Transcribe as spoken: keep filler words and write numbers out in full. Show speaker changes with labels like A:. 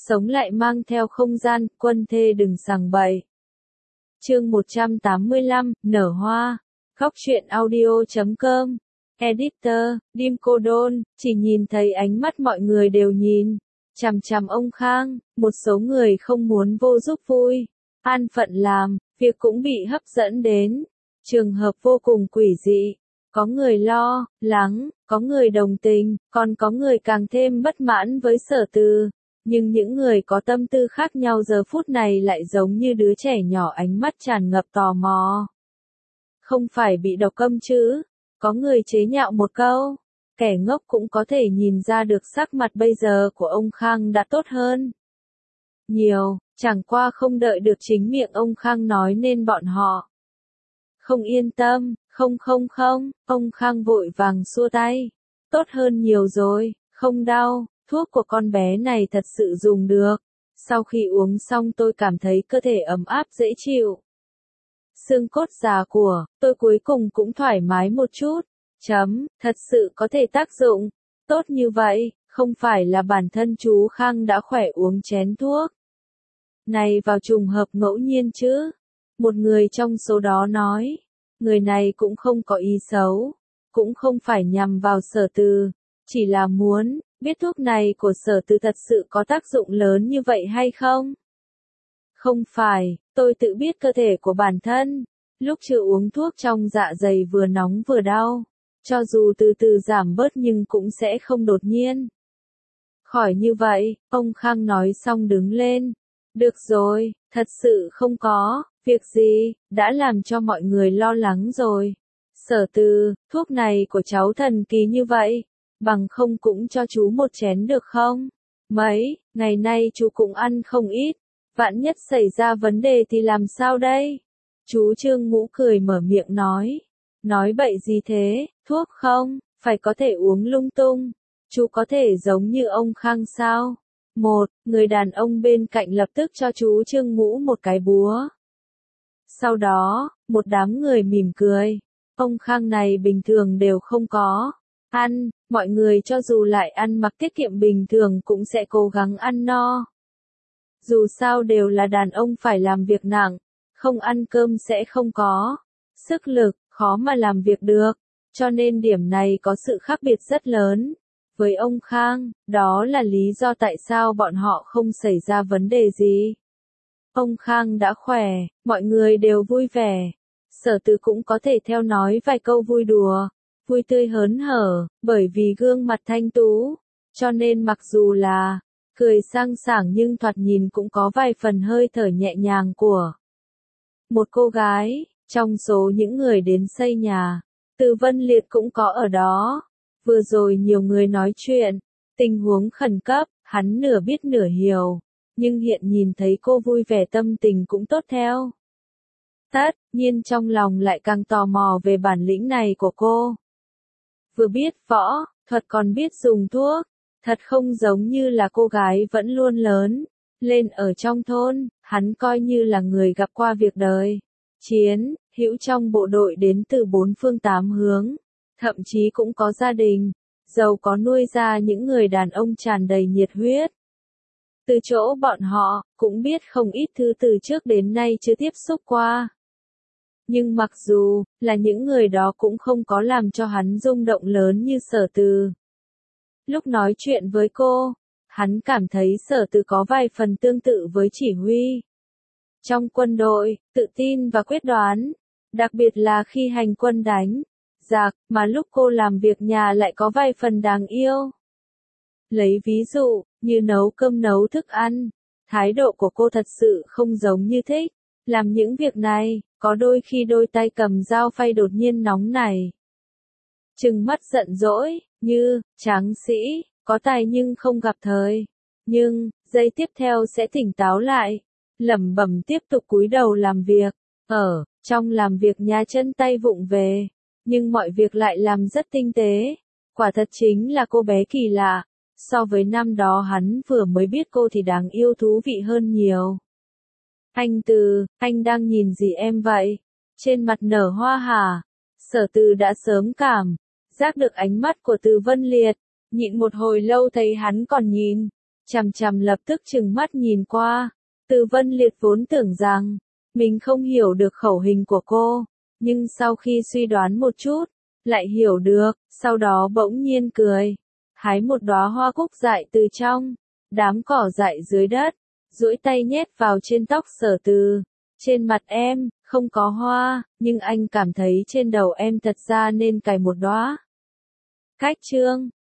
A: sống lại mang theo không gian, quân thê đừng sằng bậy. Chương một trăm tám mươi lăm, nở hoa. Góc truyện audio chấm com. Editor, Dim Cô Đôn, chỉ nhìn thấy ánh mắt mọi người đều nhìn chằm chằm ông Khang, một số người không muốn vô giúp vui, an phận làm, việc cũng bị hấp dẫn đến. Trường hợp vô cùng quỷ dị, có người lo lắng, có người đồng tình, còn có người càng thêm bất mãn với Sở Từ. Nhưng những người có tâm tư khác nhau giờ phút này lại giống như đứa trẻ nhỏ ánh mắt tràn ngập tò mò. Không phải bị độc câm chứ? Có người chế nhạo một câu. Kẻ ngốc cũng có thể nhìn ra được sắc mặt bây giờ của ông Khang đã tốt hơn nhiều, chẳng qua không đợi được chính miệng ông Khang nói nên bọn họ không yên tâm. Không không không, ông Khang vội vàng xua tay. Tốt hơn nhiều rồi, không đau, thuốc của con bé này thật sự dùng được. Sau khi uống xong tôi cảm thấy cơ thể ấm áp dễ chịu. Xương cốt già của tôi cuối cùng cũng thoải mái một chút. Chấm, thật sự có thể tác dụng tốt như vậy, không phải là bản thân chú Khang đã khỏe uống chén thuốc này vào trùng hợp ngẫu nhiên chứ? Một người trong số đó nói. Người này cũng không có ý xấu, cũng không phải nhằm vào Sở Từ, chỉ là muốn biết thuốc này của Sở Từ thật sự có tác dụng lớn như vậy hay không? Không phải, tôi tự biết cơ thể của bản thân, lúc chưa uống thuốc trong dạ dày vừa nóng vừa đau, cho dù từ từ giảm bớt nhưng cũng sẽ không đột nhiên khỏi như vậy. Ông Khang nói xong đứng lên. Được rồi, thật sự không có việc gì, đã làm cho mọi người lo lắng rồi. Sở Từ, thuốc này của cháu thần kỳ như vậy, bằng không cũng cho chú một chén được không? Mấy ngày nay chú cũng ăn không ít, vạn nhất xảy ra vấn đề thì làm sao đây? Chú Trương Ngũ cười mở miệng nói. Nói bậy gì thế, thuốc không, phải có thể uống lung tung. Chú có thể giống như ông Khang sao? Một, người đàn ông bên cạnh lập tức cho chú Trương Ngũ một cái búa. Sau đó, một đám người mỉm cười. Ông Khang này bình thường đều không có ăn, mọi người cho dù lại ăn mặc tiết kiệm bình thường cũng sẽ cố gắng ăn no. Dù sao đều là đàn ông phải làm việc nặng, không ăn cơm sẽ không có sức lực, khó mà làm việc được, cho nên điểm này có sự khác biệt rất lớn. Với ông Khang, đó là lý do tại sao bọn họ không xảy ra vấn đề gì. Ông Khang đã khỏe, mọi người đều vui vẻ. Sở Từ cũng có thể theo nói vài câu vui đùa, vui tươi hớn hở, bởi vì gương mặt thanh tú, cho nên mặc dù là cười sang sảng nhưng thoạt nhìn cũng có vài phần hơi thở nhẹ nhàng của một cô gái. Trong số những người đến xây nhà, Từ Vân Liệt cũng có ở đó. Vừa rồi nhiều người nói chuyện, tình huống khẩn cấp, hắn nửa biết nửa hiểu. Nhưng hiện nhìn thấy cô vui vẻ tâm tình cũng tốt theo. Tất nhiên trong lòng lại càng tò mò về bản lĩnh này của cô. Vừa biết võ thuật còn biết dùng thuốc, thật không giống như là cô gái vẫn luôn lớn lên ở trong thôn. Hắn coi như là người gặp qua việc đời chiến hữu trong bộ đội đến từ bốn phương tám hướng, thậm chí cũng có gia đình giàu có nuôi ra những người đàn ông tràn đầy nhiệt huyết. Từ chỗ bọn họ, cũng biết không ít thứ từ trước đến nay chưa tiếp xúc qua. Nhưng mặc dù là những người đó cũng không có làm cho hắn rung động lớn như Sở Từ. Lúc nói chuyện với cô, hắn cảm thấy Sở Từ có vài phần tương tự với chỉ huy trong quân đội, tự tin và quyết đoán, đặc biệt là khi hành quân đánh giặc, mà lúc cô làm việc nhà lại có vài phần đáng yêu. Lấy ví dụ, như nấu cơm nấu thức ăn, thái độ của cô thật sự không giống như thích làm những việc này, có đôi khi đôi tay cầm dao phay đột nhiên nóng này. Trừng mắt giận dỗi, như, tráng sĩ, có tài nhưng không gặp thời. Nhưng, giây tiếp theo sẽ tỉnh táo lại, lẩm bẩm tiếp tục cúi đầu làm việc. Ở, trong làm việc nhà chân tay vụng về, nhưng mọi việc lại làm rất tinh tế. Quả thật chính là cô bé kỳ lạ. So với năm đó hắn vừa mới biết cô thì đáng yêu thú vị hơn nhiều. Anh Từ, anh đang nhìn gì em vậy? Trên mặt nở hoa hả? Sở Từ đã sớm cảm giác được ánh mắt của Từ Vân Liệt, nhịn một hồi lâu thấy hắn còn nhìn chằm chằm lập tức trừng mắt nhìn qua. Từ Vân Liệt vốn tưởng rằng, mình không hiểu được khẩu hình của cô, nhưng sau khi suy đoán một chút, lại hiểu được, sau đó bỗng nhiên cười. Hái một đóa hoa cúc dại từ trong đám cỏ dại dưới đất, duỗi tay nhét vào trên tóc Sở Từ. Trên mặt em, không có hoa, nhưng anh cảm thấy trên đầu em thật ra nên cài một đóa. Cách chương